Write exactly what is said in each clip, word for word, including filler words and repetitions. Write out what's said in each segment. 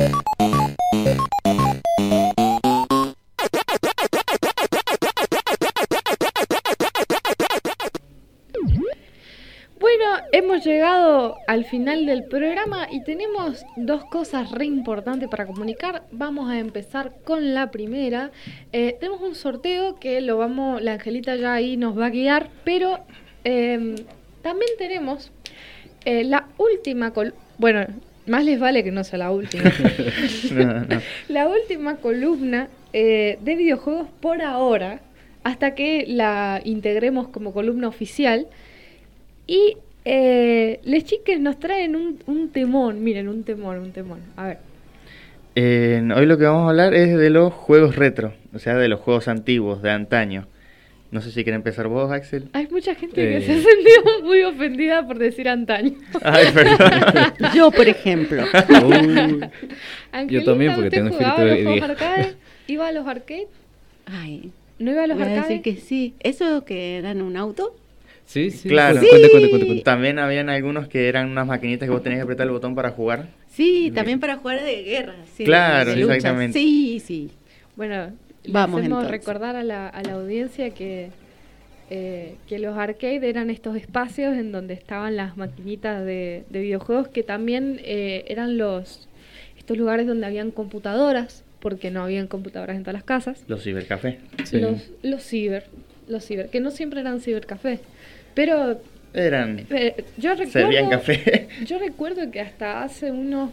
Hemos llegado al final del programa y tenemos dos cosas re importantes para comunicar. Vamos a empezar con la primera. Eh, tenemos un sorteo que lo vamos, la Angelita ya ahí nos va a guiar, pero eh, también tenemos eh, la última, col- bueno, más les vale que no sea la última. no, no. La última columna eh, de videojuegos por ahora, hasta que la integremos como columna oficial. Y Eh, les chiques nos traen un, un temón, miren, un temón, un temón. A ver. Eh, hoy lo que vamos a hablar es de los juegos retro, o sea, de los juegos antiguos, de antaño. No sé si quiere empezar vos, Axel. Hay mucha gente Eh. que se ha sentido muy ofendida por decir antaño. Ay, perdón. Yo, por ejemplo. Uy. Angelita, Yo también, porque ¿usted tengo jugaba espíritu a de los juegos viejo. arcade? ¿Iba a los arcades? Ay, ¿No iba a los voy a arcades? decir que sí. ¿Eso que eran un auto? Sí, sí. Claro. Cuenta, cuenta, cuenta, cuenta, cuenta. También habían algunos que eran unas maquinitas que vos tenías que apretar el botón para jugar. Sí, también para jugar de guerra. Sí, Claro, de lucha. exactamente. Sí, sí. Bueno, les Vamos, hacemos entonces. recordar a la, a la audiencia que, eh, que los arcades eran estos espacios en donde estaban las maquinitas de, de videojuegos, que también eh, eran los estos lugares donde habían computadoras, porque no habían computadoras en todas las casas. Los cibercafés. Sí. Los, los ciber, los ciber, que no siempre eran cibercafés, pero Eran... eh, yo recuerdo, Servían café. yo recuerdo que hasta hace unos,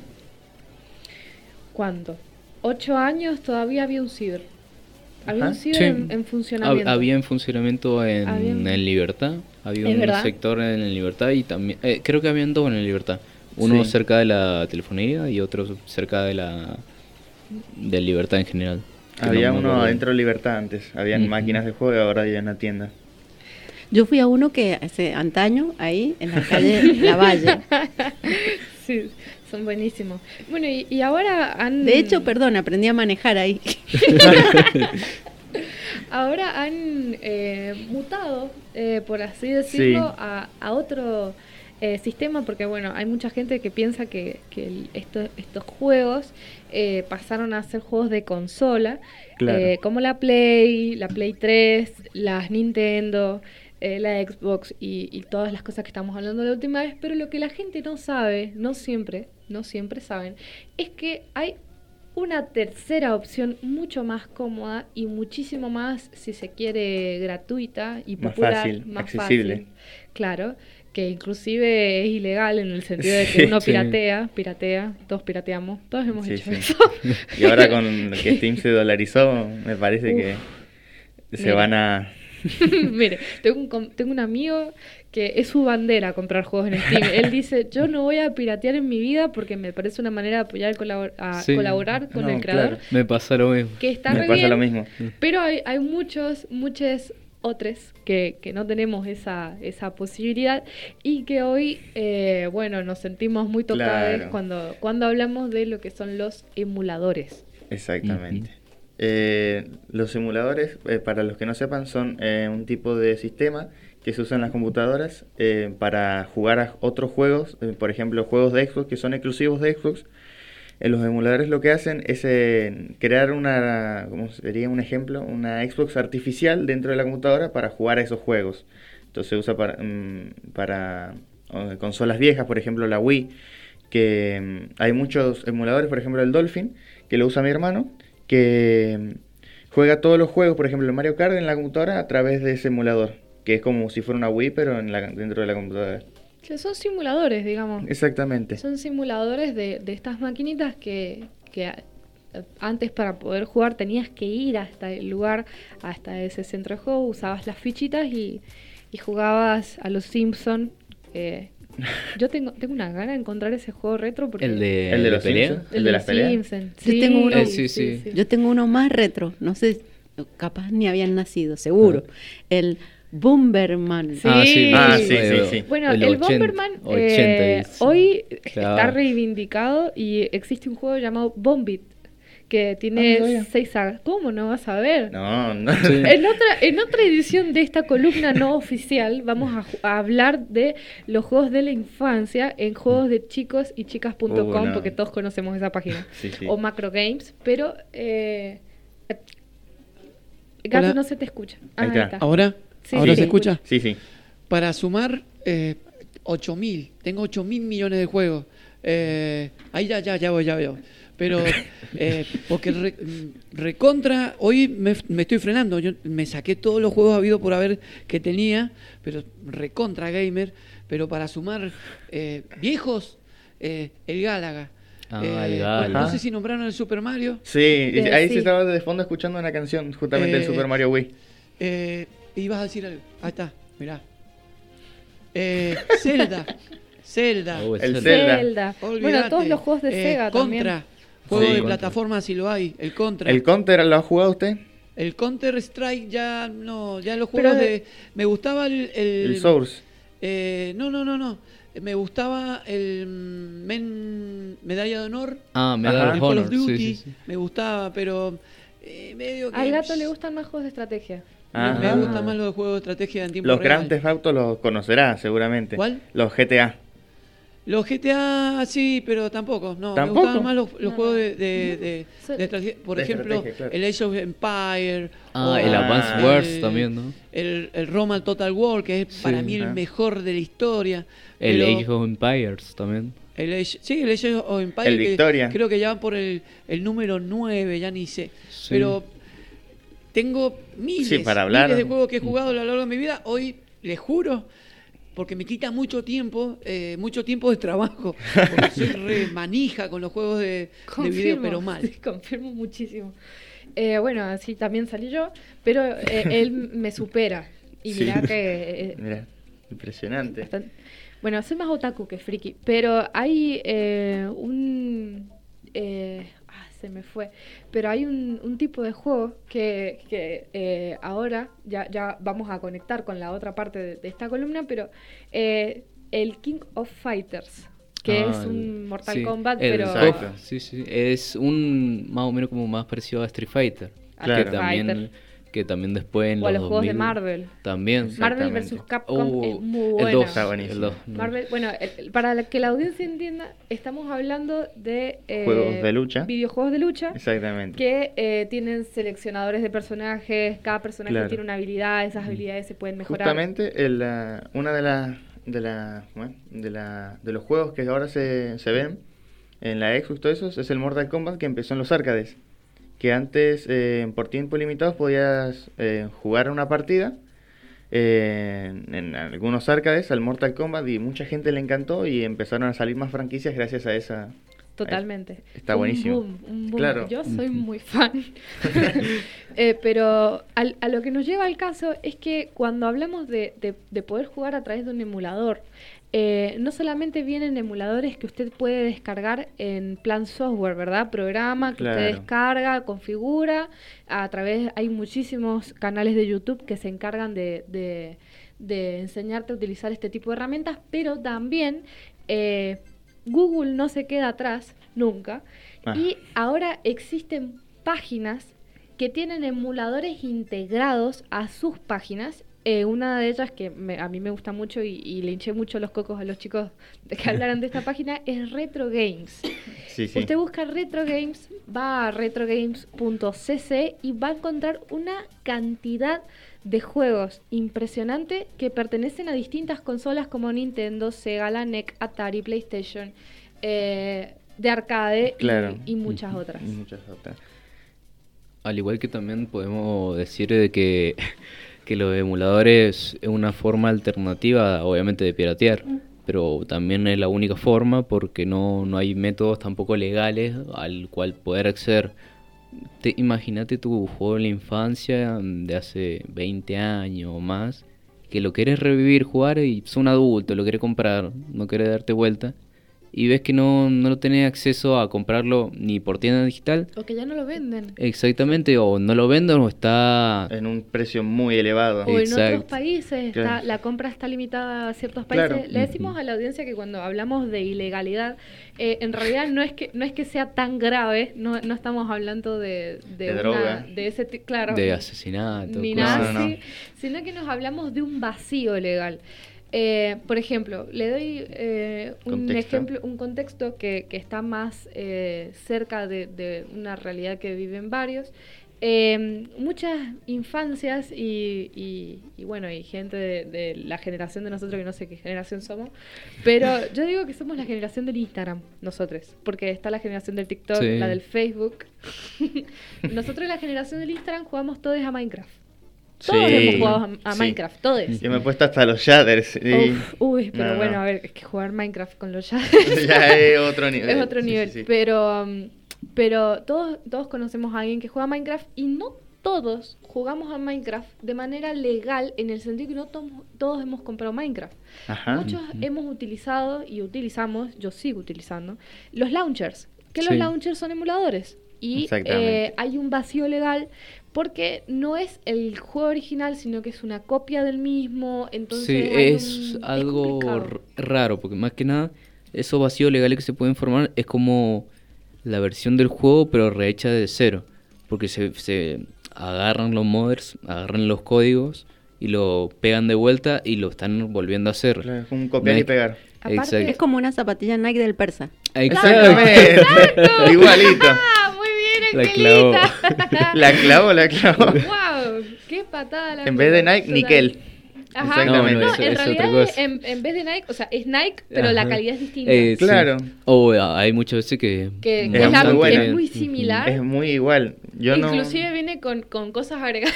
¿cuánto? Ocho años todavía había un ciber. Había Ajá. un ciber Sí. en, en Hab- funcionamiento. Había en funcionamiento en, Había en- en Libertad. Había ¿Es un verdad? sector en el Libertad y también... eh, creo que habían dos en el Libertad. Uno Sí. cerca de la telefonía y otro cerca de la... del Libertad en general. Que Había no me uno acuerdo. adentro de Libertad antes. Habían Ujú. máquinas de juego y ahora hay una tienda. Yo fui a uno que hace antaño, ahí, en la calle La Valle. Sí, son buenísimos. Bueno, y, y ahora han... De hecho, perdón, aprendí a manejar ahí. Ahora han eh, mutado, eh, por así decirlo, Sí. a, a otro eh, sistema, porque bueno, hay mucha gente que piensa que, que el- esto- estos juegos eh, pasaron a ser juegos de consola, Claro. eh, como la Play, la Play tres, las Nintendo, eh, la Xbox y, y todas las cosas que estamos hablando la última vez, pero lo que la gente no sabe, no siempre, no siempre saben, es que hay una tercera opción mucho más cómoda y muchísimo más, si se quiere, gratuita y Más popular, fácil, más accesible. fácil, claro, que inclusive es ilegal en el sentido de que Sí, uno sí. piratea, piratea, todos pirateamos, todos hemos Sí, hecho sí. eso. Y ahora con que Steam se dolarizó, me parece que se mira. van a... Mire, tengo un, com- tengo un amigo que es su bandera comprar juegos en Steam. Él dice, yo no voy a piratear en mi vida porque me parece una manera de apoyar, colabor- a Sí. colaborar con No, el creador. claro. Me pasa lo mismo. Que está Me re pasa bien, lo mismo. pero hay, hay muchos, muchos otros que, que no tenemos esa, esa posibilidad y que hoy, eh, bueno, nos sentimos muy tocados Claro. cuando, cuando hablamos de lo que son los emuladores. Exactamente. Eh, los simuladores, eh, para los que no sepan, son eh, un tipo de sistema que se usa en las computadoras eh, para jugar a otros juegos, eh, por ejemplo, juegos de Xbox que son exclusivos de Xbox. Eh, los emuladores lo que hacen es eh, crear una, ¿cómo sería un ejemplo? Una Xbox artificial dentro de la computadora para jugar a esos juegos. Entonces se usa para, mm, para eh, consolas viejas, por ejemplo la Wii, que mm, hay muchos emuladores, por ejemplo el Dolphin, que lo usa mi hermano, que mm, juega todos los juegos, por ejemplo el Mario Kart en la computadora a través de ese emulador, que es como si fuera una Wii pero en la, dentro de la computadora. Que son simuladores, digamos. Exactamente. Son simuladores de, de estas maquinitas que, que a- antes para poder jugar tenías que ir hasta el lugar, hasta ese centro de juego, usabas las fichitas y, y jugabas a los Simpson. Eh, yo tengo tengo una gana de encontrar ese juego retro porque El de, ¿El de los pelea. Simpsons? el ¿El de las los peleas? Simpson. Yo tengo uno- Eh, sí, sí. Yo tengo uno más retro, no sé, capaz ni habían nacido, seguro. El Bomberman. Sí. Ah, sí, Ah, sí, sí, sí, sí. Bueno, el, ochenta, Bomberman ochenta eh, es. hoy está Claro. reivindicado y existe un juego llamado Bombit que Ah, no tiene sabía. seis sagas. ¿Cómo no vas a ver? No, no. Sí. En otra, en otra edición de esta columna no oficial vamos a, ju- a hablar de los juegos de la infancia en juegos de chicos y chicas punto com, Uh, no. porque todos conocemos esa página. Sí, sí. O Macro Games, pero eh, Gato, Hola. no se te escucha. Ah, Ahí ahí está. está. ¿Ahora? Sí, ¿Ahora sí. se escucha? Sí, sí. Para sumar eh, ocho mil, tengo ocho mil millones de juegos. Eh, ahí ya, ya, ya voy, ya veo. Pero, eh, porque re- mm, recontra, hoy me, me estoy frenando. Yo me saqué todos los juegos habidos por haber que tenía, pero recontra gamer. Pero para sumar eh, viejos, eh, el Gálaga. Ah, Eh, el bueno, Gálaga. no sé si nombraron el Super Mario. Sí, y Eh, ahí sí. se estaba de fondo escuchando una canción justamente del Eh, Super Mario Wii. Eh, ibas a decir algo. Ahí está, mirá. Eh, Zelda. Zelda. Oh, El Zelda. Zelda. Zelda. Olvídate. Bueno, todos los juegos de Eh, Sega también. Contra. Juego Sí. de Contra. plataforma si lo hay. El Contra. ¿El Counter lo ha jugado usted? El Counter Strike ya no, ya los juegos Pero de, de- me gustaba el, el, El Source. eh, no, no, no, no. Me gustaba el mm, men, medalla de honor, Ah, Ajá. Medal el of Call Honor. of Duty, Sí, sí, sí. me gustaba, pero eh, medio que Al gato le gustan más juegos de estrategia. me, Ajá. me gustan más los juegos de estrategia en tiempo Los real. Grand Theft Auto los conocerá seguramente. ¿Cuál? Los G T A. Los G T A sí, pero tampoco. No, ¿Tampoco? me gustaban más los, los No, juegos no. de, de, de- So- de estrategia. Por De ejemplo, estrategia, claro. el Age of Empire. Ah, o el Ah. Advance Wars el- también, ¿no? El, el Roma Total War, que es Sí. para mí el Ah. mejor de la historia. El Pero Age of Empires también. el Age- sí, el Age of Empire. El que Victoria. Creo que ya van por el, el número nueve, ya ni sé. Sí. Pero tengo miles, Sí, para hablar. miles de juegos que he jugado a lo largo de mi vida. Hoy, les juro, porque me quita mucho tiempo, eh, mucho tiempo de trabajo. Porque soy re manija con los juegos de, de video, pero mal. Sí, confirmo muchísimo. Eh, bueno, así también salí yo, pero eh, él me supera. Y Sí. mirá que... eh, Mira, impresionante. bastante- Bueno, soy más otaku que friki, pero hay eh, un... eh, ah, se me fue. Pero hay un, un tipo de juego que, que eh, ahora ya, ya vamos a conectar con la otra parte de, de esta columna, pero eh, el King of Fighters, que Ah, es un el- Mortal sí, Kombat, el pero... Exacto. K O F, sí, sí. Es un más o menos como más parecido a Street Fighter. A Claro. Que Street también, Fighter. que también después en O a los los juegos de dos mil Marvel. También. Marvel Exactamente. vs Capcom Oh, es muy el buena. dos, Está buenísimo. el dos. Marvel, bueno, el- el- para la- que la audiencia entienda, estamos hablando de eh, Juegos de lucha. videojuegos de lucha Exactamente. que eh, tienen seleccionadores de personajes, cada personaje Claro. tiene una habilidad, esas habilidades se pueden mejorar. Justamente el, la- una de las de la, bueno, de la de los juegos que ahora se, se ven en la Xbox, todo eso, es el Mortal Kombat que empezó en los arcades. Que antes, eh, por tiempo limitado, podías eh, jugar una partida eh, en, en algunos arcades al Mortal Kombat y mucha gente le encantó y empezaron a salir más franquicias gracias a esa. Totalmente. Está Un buenísimo. boom, un boom. Claro. Yo soy muy fan. Eh, pero al- a lo que nos lleva al caso es que cuando hablamos de, de- de poder jugar a través de un emulador, eh, no solamente vienen emuladores que usted puede descargar en plan software, ¿verdad? Programa que usted Claro. descarga, configura. A través, hay muchísimos canales de YouTube que se encargan de, de- de enseñarte a utilizar este tipo de herramientas, pero también eh, Google no se queda atrás nunca. Ah. Y ahora existen páginas que tienen emuladores integrados a sus páginas. Eh, una de ellas que me- a mí me gusta mucho y, y le hinché mucho los cocos a los chicos de que hablaran de esta página es Retro Games. Sí, sí. Usted busca Retro Games, va a retrogames punto c c y va a encontrar una cantidad de juegos impresionante que pertenecen a distintas consolas como Nintendo, Sega, la N E C, Atari, PlayStation, eh, de arcade y- Claro. y, muchas Y otras. muchas otras. Al igual que también podemos decir de que, que los emuladores es una forma alternativa, obviamente, de piratear, pero también es la única forma porque no, no hay métodos tampoco legales al cual poder acceder. Te, imagínate tu juego de la infancia de hace veinte años o más, que lo querés revivir, jugar y sos un adulto, lo querés comprar, no querés darte vuelta. y ves que no, no tenés acceso a comprarlo ni por tienda digital. O que ya no lo venden. Exactamente, o no lo venden o está... En un precio muy elevado. O en otros Exacto. países, está, Claro. la compra está limitada a ciertos países. Claro. Le decimos a la audiencia que cuando hablamos de ilegalidad, eh, en realidad no es que no es que sea tan grave, no, no estamos hablando de, de, De una- droga. de ese ti- claro, de asesinato. ni cosas. nada No, no, así, no. sino que nos hablamos de un vacío legal. Eh, por ejemplo, le doy eh, un Contexto. ejemplo, un contexto que, que está más eh, cerca de, de una realidad que viven varios. Eh, muchas infancias y, y, y bueno, y gente de, de la generación de nosotros, que no sé qué generación somos, pero yo digo que somos la generación del Instagram, nosotros, porque está la generación del TikTok, Sí. la del Facebook. Nosotros la generación del Instagram jugamos todos a Minecraft. Todos Sí, hemos jugado a, a sí. Minecraft, todos. Yo me he puesto hasta los shaders. y- Uf, uy, pero No, bueno, no. a ver, es que jugar Minecraft con los ya Ya es otro nivel. es otro Sí, nivel. sí, sí. Pero, um, pero todos, todos conocemos a alguien que juega a Minecraft y no todos jugamos a Minecraft de manera legal, en el sentido que no tomo- todos hemos comprado Minecraft. Ajá. Muchos hemos utilizado y utilizamos, yo sigo utilizando, los launchers. Que los Sí. launchers son emuladores. Y Exactamente. eh, hay un vacío legal porque no es el juego original, sino que es una copia del mismo. Entonces Sí, hay es un- algo complicado. r- raro, porque más que nada, esos vacíos legales que se pueden formar es como la versión del juego, pero rehecha de cero. Porque se, se agarran los modders, agarran los códigos y lo pegan de vuelta y lo están volviendo a hacer. Claro, es un copiar No y es- pegar. Aparte- Exacto. Es como una zapatilla Nike del persa. Exactamente. Igualito. ¡Ah, muy bien, La Angelita! La clavo, la clavo. ¡Wow! ¡Qué patada la En vez de mierda! Nike, Total. Nickel. Ajá. Exactamente. No, No, eso en es otra realidad cosa. en, en vez de Nike, o sea, es Nike, pero la Ajá. calidad es distinta. Eh, sí. Claro. O ah, hay muchas veces que... que, Es que es, la- muy que buena. es muy Ujú. similar. Es muy igual. Yo no. Inclusive viene con, con cosas agregadas.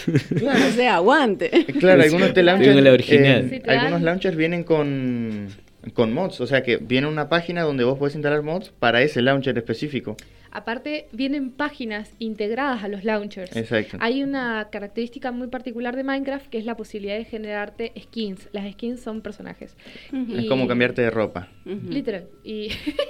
O sea, aguante. Claro, algunos te launchers. Tengo la original. eh, Sí, te algunos dan- launchers vienen con, con mods. O sea que viene una página donde vos podés instalar mods para ese launcher específico. Aparte, vienen páginas integradas a los launchers. Exacto. Hay una característica muy particular de Minecraft que es la posibilidad de generarte skins. Las skins son personajes. Ujú. Es Y- como cambiarte de ropa. Ujú. Literal. Y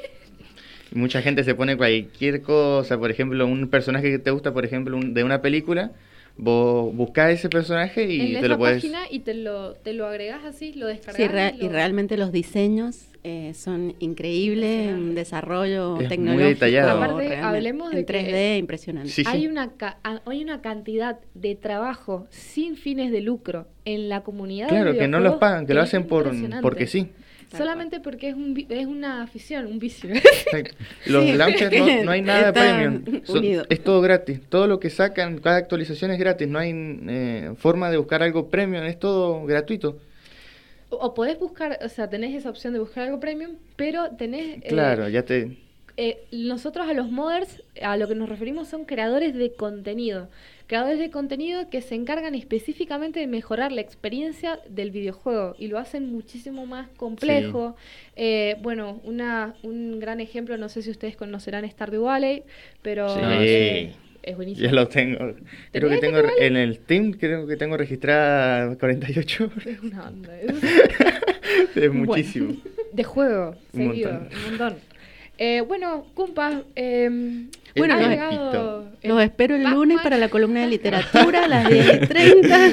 Y mucha gente se pone cualquier cosa. Por ejemplo, un personaje que te gusta, por ejemplo, un- de una película. Vos buscás ese personaje y en te esa lo puedes. página y te lo, te lo agregas así, lo descargas. Sí, re- lo- y realmente los diseños eh, son increíbles, un desarrollo Es muy tecnológico. detallado. Aparte, realmente, hablemos de en tres D, que impresionante. Sí, Hay sí. una, ca- a- hay una cantidad de trabajo sin fines de lucro en la comunidad. de Claro, que no los videojuegos pagan, que lo es hacen por impresionante. porque sí. Solamente porque es, un, vi- es una afición, un vicio. Exacto. Los Sí, launchers no, no hay nada de están premium. Son- unidos. es todo gratis. Todo lo que sacan, cada actualización es gratis. No hay eh, forma de buscar algo premium. Es todo gratuito. o, o podés buscar, o sea, tenés esa opción de buscar algo premium, pero tenés... eh, Claro, ya te. eh, nosotros a los modders, a lo que nos referimos son creadores de contenido. Creadores de contenido que se encargan específicamente de mejorar la experiencia del videojuego y lo hacen muchísimo más complejo. Eh, bueno, una, un gran ejemplo, no sé si ustedes conocerán Stardew Valley, pero Sí. eh, es buenísimo. Ya lo tengo. Creo que ¿Tenés tengo Stardew Valley? en el Steam, creo que tengo registrada cuarenta y ocho horas. Es una onda, es Es muchísimo. de juego, Un seguido, montón. un montón. Eh, bueno, Kumpa, eh, Bueno, ha los- llegado el Los espero el Pac-Man. lunes para la columna de literatura a las diez y treinta.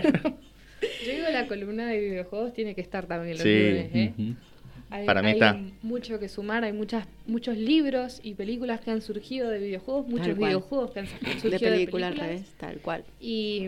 Yo digo, la columna de videojuegos tiene que estar también los Sí. lunes, ¿eh? Ujú. Hay, Para mí hay está. mucho que sumar, hay muchas, muchos libros y películas que han surgido de videojuegos, muchos cual. videojuegos que han surgido De de película al películas. revés, tal cual. Y,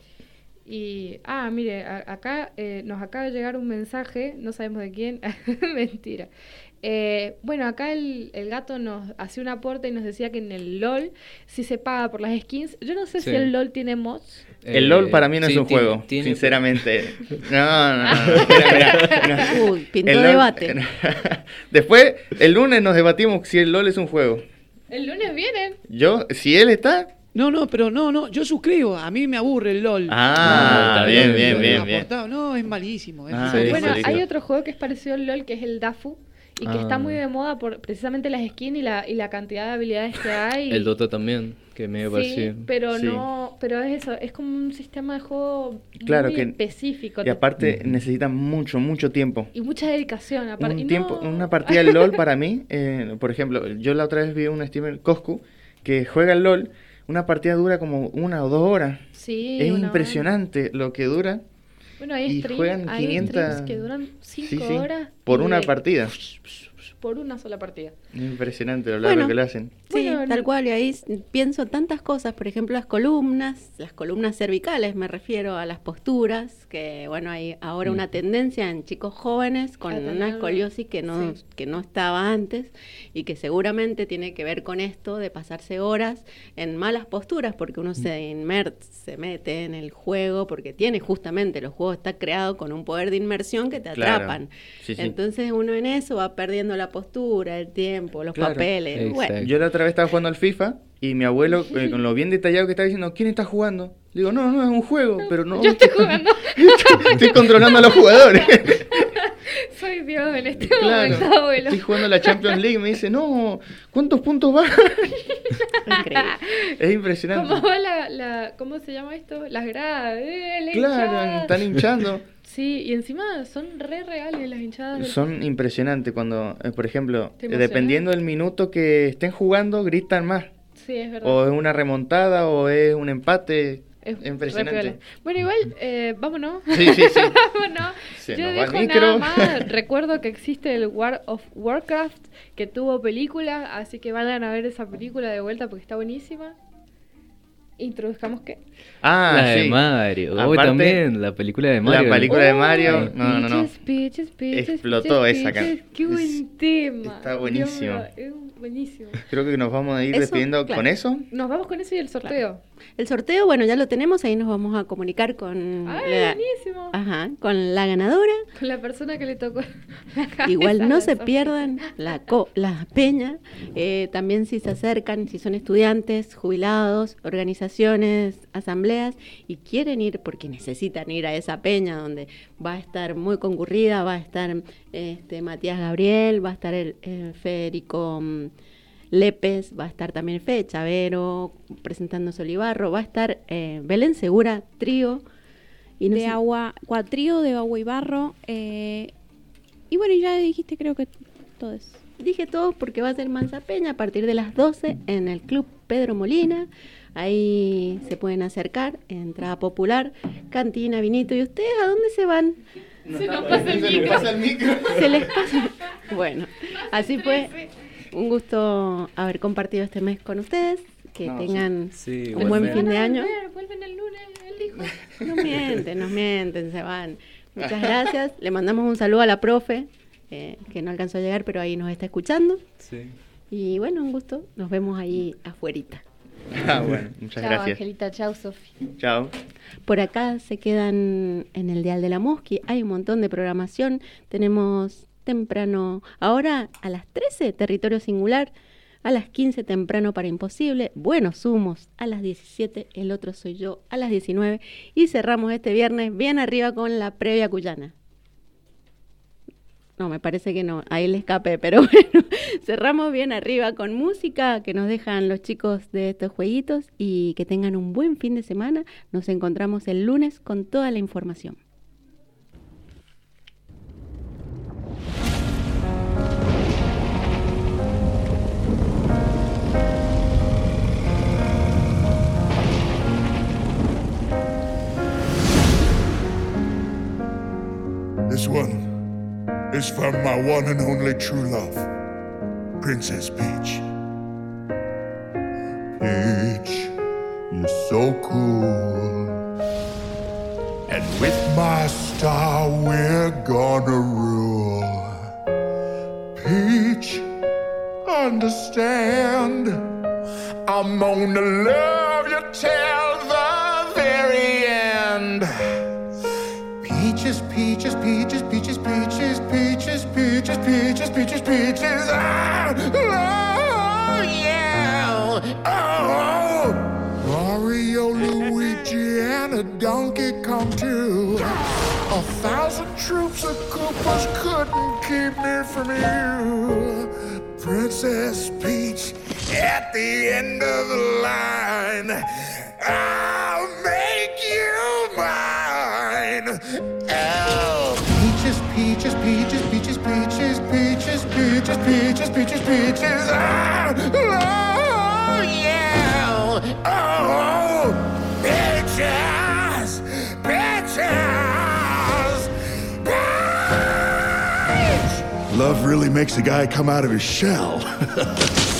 y, ah, mire, a- acá eh, nos acaba de llegar un mensaje, no sabemos de quién, mentira. Eh, bueno, acá el, el gato nos hacía un aporte y nos decía que en el LOL sí se paga por las skins. Yo no sé Sí. si el LOL tiene mods. El Eh, LOL para mí no sí, es un tiene- juego, tiene- sinceramente. No, no, no. Mira, mira, no. Uy, pintó El LOL- debate. Después, el lunes nos debatimos si el LOL es un juego. El lunes vienen. Yo, si él está. No, no, pero no, no, yo suscribo. A mí me aburre el LOL. Ah, está bien, bien, bien, bien, bien, Lo bien. aportado, No, es malísimo. es Ah, Sí, malísimo. Bueno, malísimo. hay otro juego que es parecido al LOL, que es el Dafu, y que Ah. está muy de moda por precisamente las skins y la, y la cantidad de habilidades que hay. El Dota también, que me Sí, pareció. pero Sí. no, pero es eso, es como un sistema de juego Claro muy que- específico. Y aparte necesitan mucho, mucho tiempo. Y mucha dedicación. Aparte. Un y tiempo, no- una partida de LOL para mí, eh, por ejemplo, yo la otra vez vi un streamer, Coscu, que juega al LOL, una partida dura como una o dos horas. Sí, Es una impresionante lo que dura. Bueno, hay, Y stream- juegan hay quinientas streams que duran cinco Sí, sí, horas. por y una de- partida. Por una sola partida. Impresionante lo largo Bueno. que lo hacen. Sí, Bueno, tal no- cual, y ahí s- pienso tantas cosas, por ejemplo, las columnas, las columnas cervicales, me refiero a las posturas, que bueno, hay ahora Mm. una tendencia en chicos jóvenes con A una tener- escoliosis que no, sí. que no estaba antes y que seguramente tiene que ver con esto de pasarse horas en malas posturas, porque uno se inmer se mete en el juego, porque tiene justamente, los juegos está creado con un poder de inmersión que te Claro. atrapan. Sí, sí. Entonces uno en eso va perdiendo la postura, el tiempo, los Claro. papeles. Bueno, Exacto. Yo la otra vez estaba jugando al FIFA y mi abuelo, eh, con lo bien detallado que estaba diciendo, ¿quién está jugando? Le digo, no, no, es un juego, pero no. Yo estoy jugando. Estoy controlando a los jugadores. Soy Dios en este Claro. momento, abuelo. Estoy jugando la Champions League y me dice, no, ¿cuántos puntos va? increíble. Es impresionante. ¿Cómo va la, la. ¿Cómo se llama esto? Las gradas. eh, la hinchada. Claro, están hinchando. Sí, y encima son re reales las hinchadas. del- Son impresionantes cuando, eh, por ejemplo, ¿Te eh, emocionás? dependiendo del minuto que estén jugando, gritan más. Sí, es verdad. O es una remontada o es un empate. Es impresionante. re piola. Bueno, igual, eh, vámonos. Sí, sí, sí. Vámonos. Se Yo nos va el dejo micro. nada más. Recuerdo que existe el World of Warcraft, que tuvo película, así que vayan a ver esa película de vuelta porque está buenísima. Introduzcamos qué. Ah, la de sí. Mario. Uy, Aparte, también, la película de Mario. La película de Oh, Mario. No, no, no. Peaches, Peaches, Peaches, Explotó Peaches, esa Peaches. can- Qué buen tema. está Dios buenísimo. mío, es buenísimo. Creo que nos vamos a ir Eso, despidiendo claro. con eso. Nos vamos con eso y el sorteo. El sorteo, bueno, ya lo tenemos, ahí nos vamos a comunicar con, ¡Ay, la, buenísimo! ajá, con la ganadora. Con la persona que le tocó la cabeza Igual no a se Sofía. pierdan la, co- la peña, eh, también si se acercan, si son estudiantes, jubilados, organizaciones, asambleas y quieren ir porque necesitan ir a esa peña donde va a estar muy concurrida, va a estar este, Matías Gabriel, va a estar el, el Federico mm, Lépez, va a estar también Fede Chavero presentándose Olivarro, va a estar eh, Belén Segura, trío. Y no de sé- agua, cuatrío, de agua y barro. eh, y bueno, y ya dijiste creo que todo eso. Dije todo porque va a ser Mansa Peña a partir de las doce en el Club Pedro Molina. Ahí se pueden acercar, entrada popular, cantina, vinito. ¿Y ustedes a dónde se van? Se nos pasa el Se micro. nos pasa el micro. Se les pasa. Bueno, así fue. Un gusto haber compartido este mes con ustedes. Que No, tengan Sí, un buen igualmente. fin de año. Vuelven, vuelven el lunes, él dijo. No mienten, nos mienten, se van. Muchas gracias. Le mandamos un saludo a la profe, eh, que no alcanzó a llegar, pero ahí nos está escuchando. Sí. Y bueno, un gusto. Nos vemos ahí afuerita. Ah, bueno, muchas Chao, gracias. Angelita. Chao, Sofi. Chao. Por acá se quedan en el Dial de la Mosqui. Hay un montón de programación. Tenemos temprano, ahora a las trece, Territorio Singular. A las quince, Temprano para Imposible. Buenos Humos. A las diecisiete, El Otro Soy Yo. A las diecinueve. Y cerramos este viernes bien arriba con la previa cuyana. No, me parece que no, ahí le escapé, pero bueno, cerramos bien arriba con música que nos dejan los chicos de estos jueguitos y que tengan un buen fin de semana. Nos encontramos el lunes con toda la información. This one is from my one and only true love, Princess Peach. Peach, you're so cool. And with my star, we're gonna rule. Peach, understand, I'm gonna love you till the very end. Peaches, peaches, peaches, peaches, peaches, peaches, peaches, peaches, peaches, peaches. Ah, oh, yeah. Oh, Mario, Luigi, and a Donkey Kong too. A thousand troops of Koopas couldn't keep me from you. Princess Peach at the end of the line. Ah, mine. Oh. Peaches, peaches, peaches, peaches, peaches, peaches, peaches, peaches, peaches, peaches. Ah! Oh, yeah. Oh, peaches, peaches, peach. Love really makes a guy come out of his shell.